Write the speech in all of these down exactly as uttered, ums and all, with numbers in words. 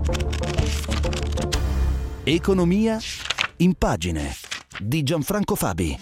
Economia in pagine di Gianfranco Fabi.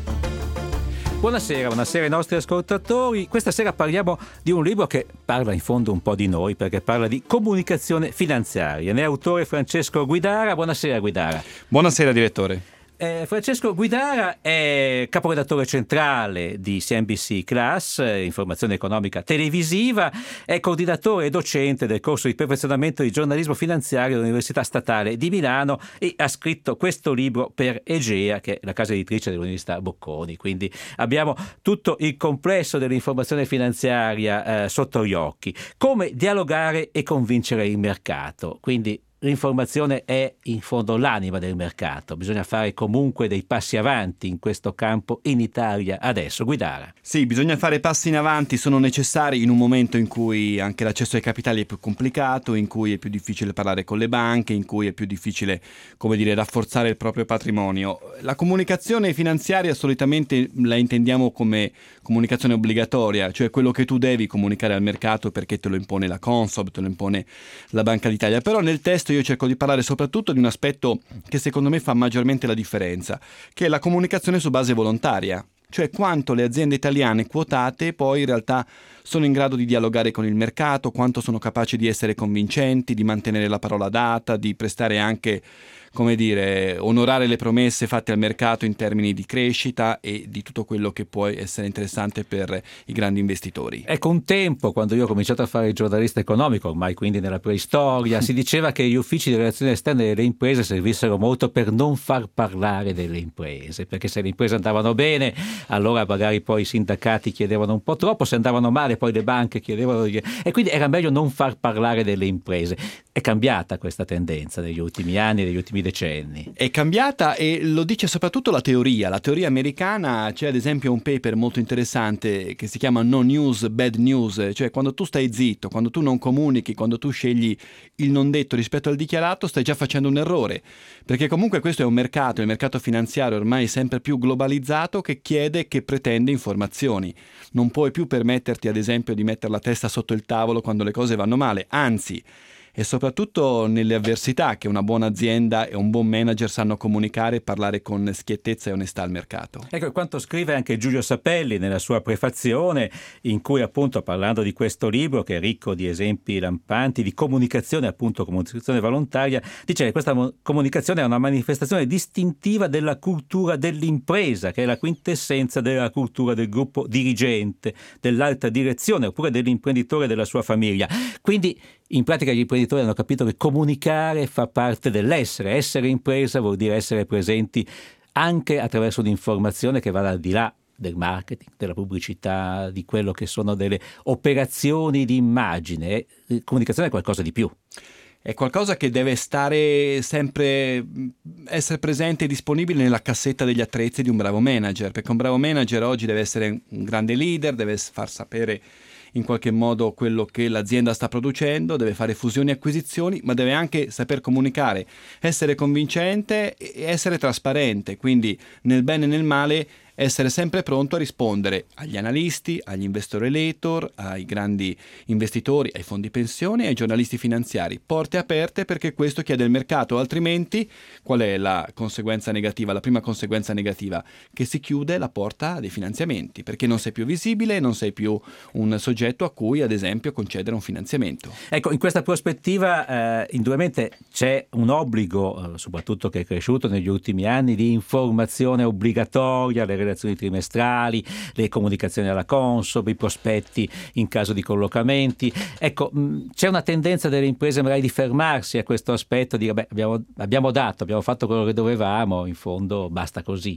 Buonasera, buonasera ai nostri ascoltatori. Questa sera parliamo di un libro che parla in fondo un po' di noi, perché parla di comunicazione finanziaria. Ne è autore Francesco Guidara. Buonasera Guidara. Buonasera direttore. Eh, Francesco Guidara è caporedattore centrale di C N B C Class, informazione economica televisiva, è coordinatore e docente del corso di perfezionamento di giornalismo finanziario dell'Università Statale di Milano e ha scritto questo libro per Egea, che è la casa editrice dell'Università Bocconi. Quindi abbiamo tutto il complesso dell'informazione finanziaria eh, sotto gli occhi. Come dialogare e convincere il mercato. Quindi l'informazione è in fondo l'anima del mercato, bisogna fare comunque dei passi avanti in questo campo in Italia adesso. Guidara. Sì, bisogna fare passi in avanti, sono necessari in un momento in cui anche l'accesso ai capitali è più complicato, in cui è più difficile parlare con le banche, in cui è più difficile, come dire, rafforzare il proprio patrimonio. La comunicazione finanziaria solitamente la intendiamo come comunicazione obbligatoria, cioè quello che tu devi comunicare al mercato perché te lo impone la Consob, te lo impone la Banca d'Italia. Però nel testo io cerco di parlare soprattutto di un aspetto che secondo me fa maggiormente la differenza, che è la comunicazione su base volontaria, cioè quanto le aziende italiane quotate poi in realtà sono in grado di dialogare con il mercato, quanto sono capaci di essere convincenti, di mantenere la parola data, di prestare anche, come dire, onorare le promesse fatte al mercato in termini di crescita e di tutto quello che può essere interessante per i grandi investitori. Ecco, un tempo, quando io ho cominciato a fare il giornalista economico, ormai quindi nella preistoria, si diceva che gli uffici di relazioni esterne delle imprese servissero molto per non far parlare delle imprese, perché se le imprese andavano bene, allora magari poi i sindacati chiedevano un po' troppo, se andavano male poi le banche chiedevano, e quindi era meglio non far parlare delle imprese. È cambiata questa tendenza negli ultimi anni, negli ultimi decenni. È cambiata e lo dice soprattutto la teoria. La teoria americana, c'è ad esempio un paper molto interessante che si chiama No News, Bad News, cioè quando tu stai zitto, quando tu non comunichi, quando tu scegli il non detto rispetto al dichiarato, stai già facendo un errore, perché comunque questo è un mercato, il mercato finanziario ormai sempre più globalizzato, che chiede e che pretende informazioni. Non puoi più permetterti ad esempio di mettere la testa sotto il tavolo quando le cose vanno male, anzi, e soprattutto nelle avversità che una buona azienda e un buon manager sanno comunicare e parlare con schiettezza e onestà al mercato. Ecco quanto scrive anche Giulio Sapelli nella sua prefazione, in cui appunto, parlando di questo libro che è ricco di esempi lampanti di comunicazione, appunto comunicazione volontaria, dice che questa comunicazione è una manifestazione distintiva della cultura dell'impresa, che è la quintessenza della cultura del gruppo dirigente, dell'alta direzione oppure dell'imprenditore e della sua famiglia. Quindi in pratica gli imprenditori hanno capito che comunicare fa parte dell'essere. Essere impresa vuol dire essere presenti anche attraverso un'informazione che vada al di là del marketing, della pubblicità, di quello che sono delle operazioni di immagine. Comunicazione è qualcosa di più. È qualcosa che deve stare sempre, essere presente e disponibile nella cassetta degli attrezzi di un bravo manager, perché un bravo manager oggi deve essere un grande leader, deve far sapere in qualche modo quello che l'azienda sta producendo, deve fare fusioni e acquisizioni, ma deve anche saper comunicare, essere convincente e essere trasparente, quindi nel bene e nel male essere sempre pronto a rispondere agli analisti, agli investor relator, ai grandi investitori, ai fondi pensione e ai giornalisti finanziari. Porte aperte, perché questo chiede il mercato, altrimenti qual è la conseguenza negativa? La prima conseguenza negativa, che si chiude la porta dei finanziamenti, perché non sei più visibile, non sei più un soggetto a cui ad esempio concedere un finanziamento. Ecco, in questa prospettiva eh, indubbiamente c'è un obbligo, eh, soprattutto che è cresciuto negli ultimi anni, di informazione obbligatoria, le relazioni trimestrali, le comunicazioni alla Consob, i prospetti in caso di collocamenti. Ecco, mh, c'è una tendenza delle imprese magari di fermarsi a questo aspetto, di dire beh, abbiamo, abbiamo dato, abbiamo fatto quello che dovevamo, in fondo basta così.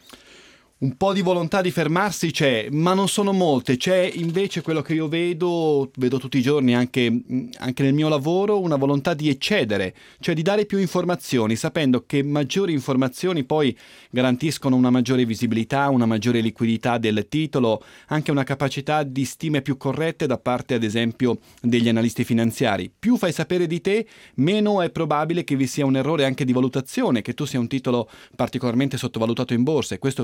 Un po' di volontà di fermarsi c'è, ma non sono molte. C'è invece quello che io vedo, vedo tutti i giorni anche, anche nel mio lavoro, una volontà di eccedere, cioè di dare più informazioni, sapendo che maggiori informazioni poi garantiscono una maggiore visibilità, una maggiore liquidità del titolo, anche una capacità di stime più corrette da parte ad esempio degli analisti finanziari. Più fai sapere di te, meno è probabile che vi sia un errore anche di valutazione, che tu sia un titolo particolarmente sottovalutato in borsa, e questo per ad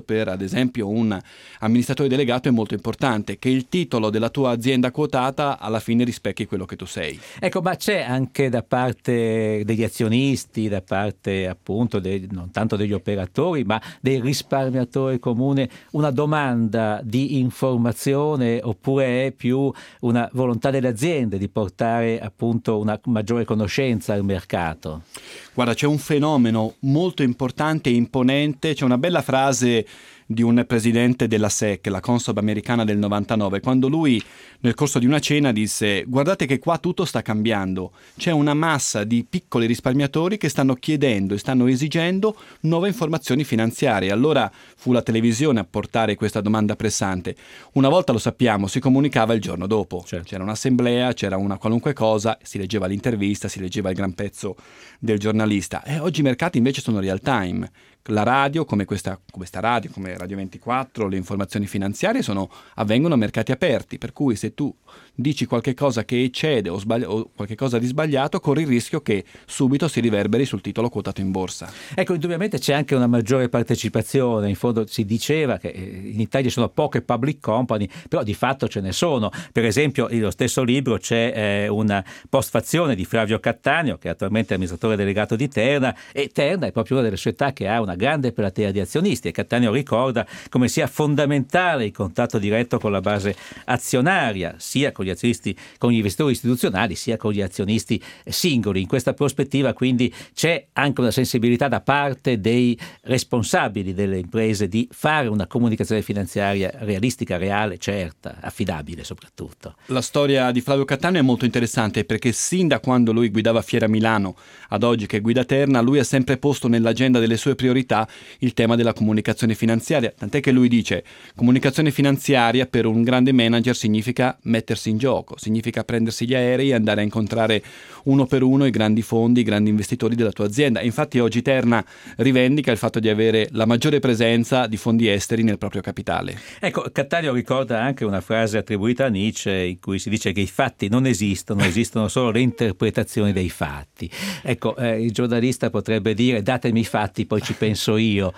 ad esempio un amministratore delegato è molto importante, che il titolo della tua azienda quotata alla fine rispecchi quello che tu sei. Ecco, ma c'è anche da parte degli azionisti, da parte appunto dei, non tanto degli operatori, ma dei risparmiatori comuni, una domanda di informazione, oppure è più una volontà delle aziende di portare appunto una maggiore conoscenza al mercato? Guarda, c'è un fenomeno molto importante e imponente, c'è una bella frase di un presidente della S E C, la Consob americana del novantanove, quando lui nel corso di una cena disse: guardate che qua tutto sta cambiando, c'è una massa di piccoli risparmiatori che stanno chiedendo e stanno esigendo nuove informazioni finanziarie. Allora fu la televisione a portare questa domanda pressante. Una volta, lo sappiamo, si comunicava il giorno dopo, certo. C'era un'assemblea, c'era una qualunque cosa, si leggeva l'intervista, si leggeva il gran pezzo del giornalista, e oggi i mercati invece sono real time. La radio, come questa, questa radio, come Radio ventiquattro, le informazioni finanziarie sono, avvengono a mercati aperti, per cui se tu dici qualche cosa che eccede o, sbagli- o qualche cosa di sbagliato, corri il rischio che subito si riverberi sul titolo quotato in borsa. Ecco, indubbiamente c'è anche una maggiore partecipazione. In fondo si diceva che in Italia ci sono poche public company, però di fatto ce ne sono. Per esempio, nello stesso libro c'è eh, una postfazione di Flavio Cattaneo, che è attualmente amministratore delegato di Terna, e Terna è proprio una delle società che ha una grande platea di azionisti, e Cattaneo ricorda come sia fondamentale il contatto diretto con la base azionaria, sia con gli azionisti, con gli investitori istituzionali, sia con gli azionisti singoli. In questa prospettiva quindi c'è anche una sensibilità da parte dei responsabili delle imprese di fare una comunicazione finanziaria realistica, reale, certa, affidabile soprattutto. La storia di Flavio Cattaneo è molto interessante, perché sin da quando lui guidava Fiera Milano ad oggi che guida Terna, lui ha sempre posto nell'agenda delle sue priorità il tema della comunicazione finanziaria, tant'è che lui dice: comunicazione finanziaria per un grande manager significa mettersi in gioco, significa prendersi gli aerei e andare a incontrare uno per uno i grandi fondi, i grandi investitori della tua azienda. Infatti oggi Terna rivendica il fatto di avere la maggiore presenza di fondi esteri nel proprio capitale. Ecco, Cattaneo ricorda anche una frase attribuita a Nietzsche in cui si dice che i fatti non esistono, esistono solo le interpretazioni dei fatti. Ecco, eh, il giornalista potrebbe dire: datemi i fatti, poi ci penso io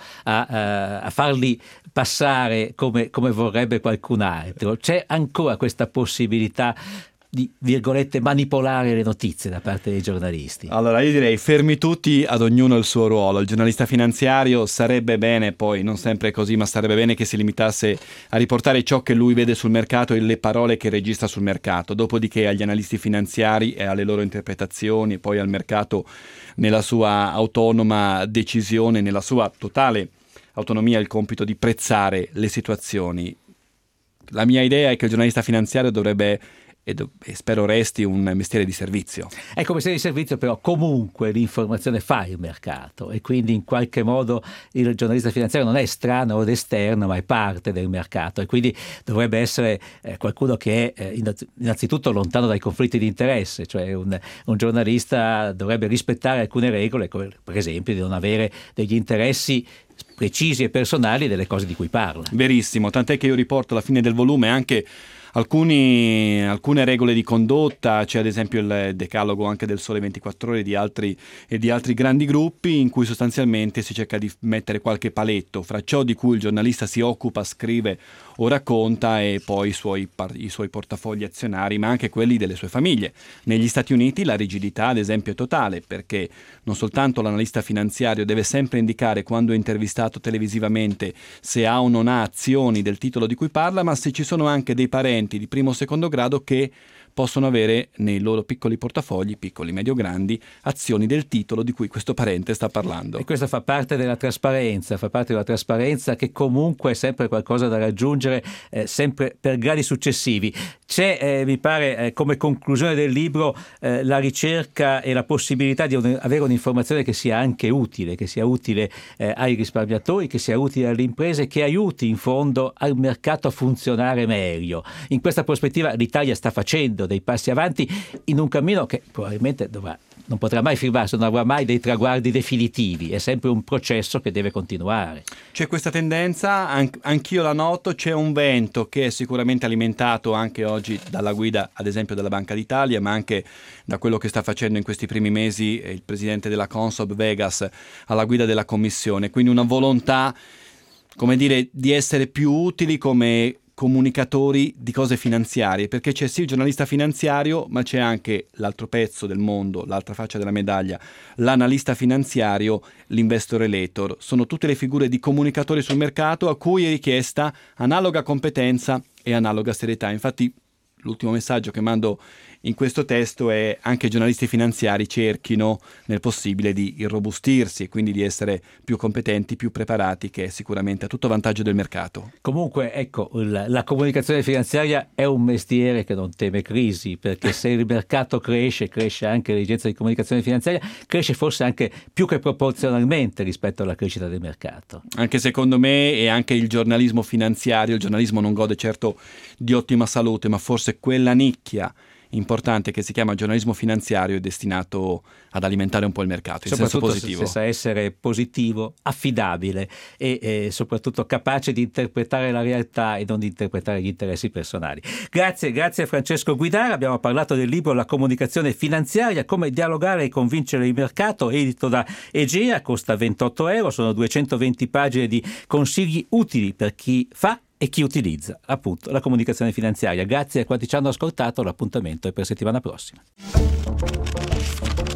a, a farli passare come, come vorrebbe qualcun altro. C'è ancora questa possibilità di, virgolette, manipolare le notizie da parte dei giornalisti? Allora io direi: fermi tutti, ad ognuno il suo ruolo. Il giornalista finanziario sarebbe bene, poi non sempre è così, ma sarebbe bene che si limitasse a riportare ciò che lui vede sul mercato e le parole che registra sul mercato, dopodiché agli analisti finanziari e alle loro interpretazioni, e poi al mercato nella sua autonoma decisione, nella sua totale autonomia, il compito di prezzare le situazioni. La mia idea è che il giornalista finanziario dovrebbe, e, do- e spero resti, un mestiere di servizio. Ecco, mestiere di servizio, però comunque l'informazione fa il mercato, e quindi in qualche modo il giornalista finanziario non è estraneo ed esterno, ma è parte del mercato, e quindi dovrebbe essere eh, qualcuno che è eh, innanzitutto lontano dai conflitti di interesse, cioè un, un giornalista dovrebbe rispettare alcune regole, come per esempio di non avere degli interessi precisi e personali delle cose di cui parla. Verissimo, tant'è che io riporto alla fine del volume anche Alcuni, alcune regole di condotta. C'è ad esempio il decalogo anche del Sole ventiquattro Ore e di altri, e di altri grandi gruppi, in cui sostanzialmente si cerca di mettere qualche paletto fra ciò di cui il giornalista si occupa, scrive o racconta, e poi i suoi, i suoi portafogli azionari, ma anche quelli delle sue famiglie. Negli Stati Uniti la rigidità ad esempio è totale, perché non soltanto l'analista finanziario deve sempre indicare, quando è intervistato televisivamente, se ha o non ha azioni del titolo di cui parla, ma se ci sono anche dei parenti di primo o secondo grado che possono avere nei loro piccoli portafogli, piccoli, medio, grandi, azioni del titolo di cui questo parente sta parlando. E questo fa parte della trasparenza, fa parte della trasparenza che comunque è sempre qualcosa da raggiungere, eh, sempre per gradi successivi. C'è, eh, mi pare, eh, come conclusione del libro, eh, la ricerca e la possibilità di un, avere un'informazione che sia anche utile, che sia utile eh, ai risparmiatori, che sia utile alle imprese, che aiuti in fondo al mercato a funzionare meglio. In questa prospettiva l'Italia sta facendo dei passi avanti in un cammino che probabilmente dovrà, non potrà mai firmarsi, non avrà mai dei traguardi definitivi, è sempre un processo che deve continuare. C'è questa tendenza, anch- anch'io la noto, c'è un vento che è sicuramente alimentato anche oggi dalla guida ad esempio della Banca d'Italia, ma anche da quello che sta facendo in questi primi mesi il presidente della Consob Vegas alla guida della Commissione, quindi una volontà come dire, di essere più utili come comunicatori di cose finanziarie, perché c'è sì il giornalista finanziario, ma c'è anche l'altro pezzo del mondo, l'altra faccia della medaglia, l'analista finanziario, l'investor relator. Sono tutte le figure di comunicatori sul mercato a cui è richiesta analoga competenza e analoga serietà. Infatti l'ultimo messaggio che mando in questo testo è: anche i giornalisti finanziari cerchino nel possibile di irrobustirsi e quindi di essere più competenti, più preparati, che è sicuramente a tutto vantaggio del mercato. Comunque, ecco, la, la comunicazione finanziaria è un mestiere che non teme crisi, perché se il mercato cresce, cresce anche l'esigenza di comunicazione finanziaria, cresce forse anche più che proporzionalmente rispetto alla crescita del mercato. Anche secondo me, e anche il giornalismo finanziario, il giornalismo non gode certo di ottima salute, ma forse quella nicchia importante che si chiama giornalismo finanziario è destinato ad alimentare un po' il mercato, in senso positivo. Se sa essere positivo, affidabile e eh, soprattutto capace di interpretare la realtà e non di interpretare gli interessi personali. Grazie, grazie a Francesco Guidara. Abbiamo parlato del libro La comunicazione finanziaria, come dialogare e convincere il mercato, edito da Egea, costa ventotto euro, sono duecentoventi pagine di consigli utili per chi fa e chi utilizza appunto la comunicazione finanziaria. Grazie a quanti ci hanno ascoltato, l'appuntamento è per settimana prossima.